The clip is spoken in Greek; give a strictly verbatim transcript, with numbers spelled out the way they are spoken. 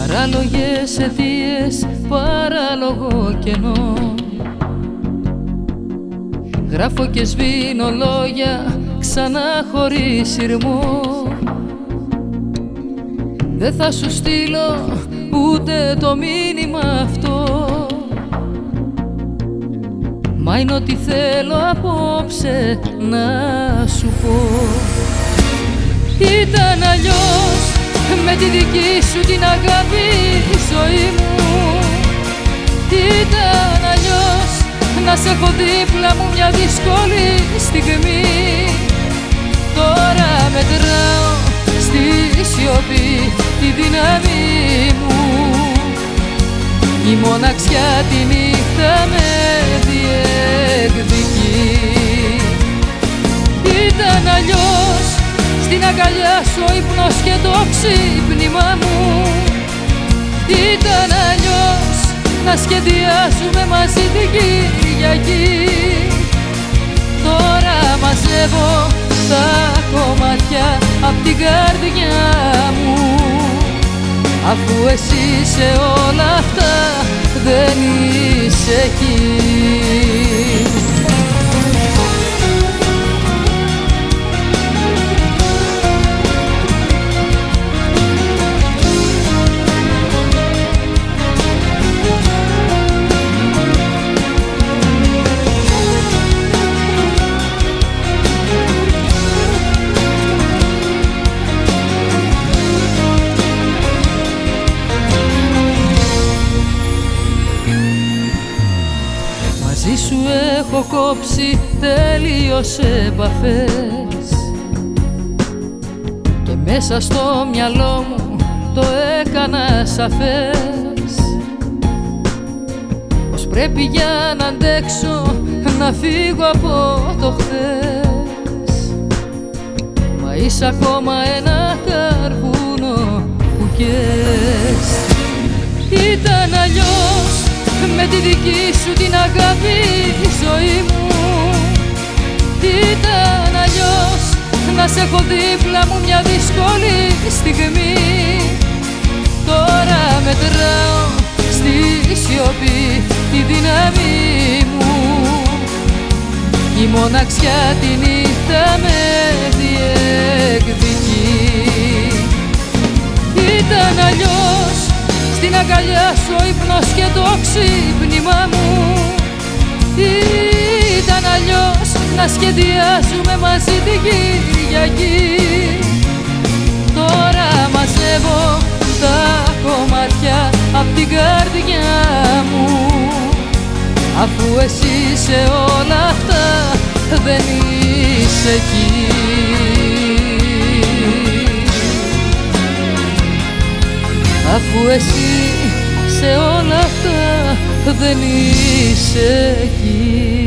Παράλογες αιτίες, παράλογο κενό. Γράφω και σβήνω λόγια ξανά χωρίς σειρμό. Δεν θα σου στείλω ούτε το μήνυμα αυτό, μα είναι ό,τι θέλω απόψε να σου πω. Ήταν αλλιώς με τη δική σου την αγάπη η ζωή μου. Ήταν αλλιώς να σε έχω δίπλα μου μια δύσκολη στιγμή. Τώρα μετράω στη σιωπή τη δύναμη μου. Η μοναξιά τη νύχτα με διεκδικεί. Ήταν αλλιώς στην αγκαλιά σου ο ύπνος και το ξύπνημά μου. Ήταν αλλιώς να σχεδιάζουμε μαζί την Κυριακή. Τώρα μαζεύω τα κομμάτια απ' την καρδιά μου, αφού εσύ σε όλα αυτά δεν είσαι εκεί. Μαζί σου έχω κόψει τέλειως επαφές και μέσα στο μυαλό μου το έκανα σαφές πως πρέπει για να αντέξω να φύγω από το χθες. Μα είσαι ακόμα ένα καρβούνο που καις. Ήταν αλλιώς με τη δική σου την αγάπη η ζωή μου. Ήταν αλλιώς να σε έχω δίπλα μου μια δύσκολη στιγμή. Τώρα μετράω στη σιωπή τη δύναμη μου. Η μοναξιά τη νύχτα με διεκδικεί. Ήταν αλλιώς στην αγκαλιά σου ο ύπνος και το ξύπνημά μου. Ήταν αλλιώς να σχεδιάζουμε μαζί την Κυριακή. Τώρα μαζεύω τα κομμάτια απ' την καρδιά μου, αφού εσύ σε όλα αυτά δεν είσαι εκεί. Αφού εσύ σε όλα αυτά δεν είσαι εκεί.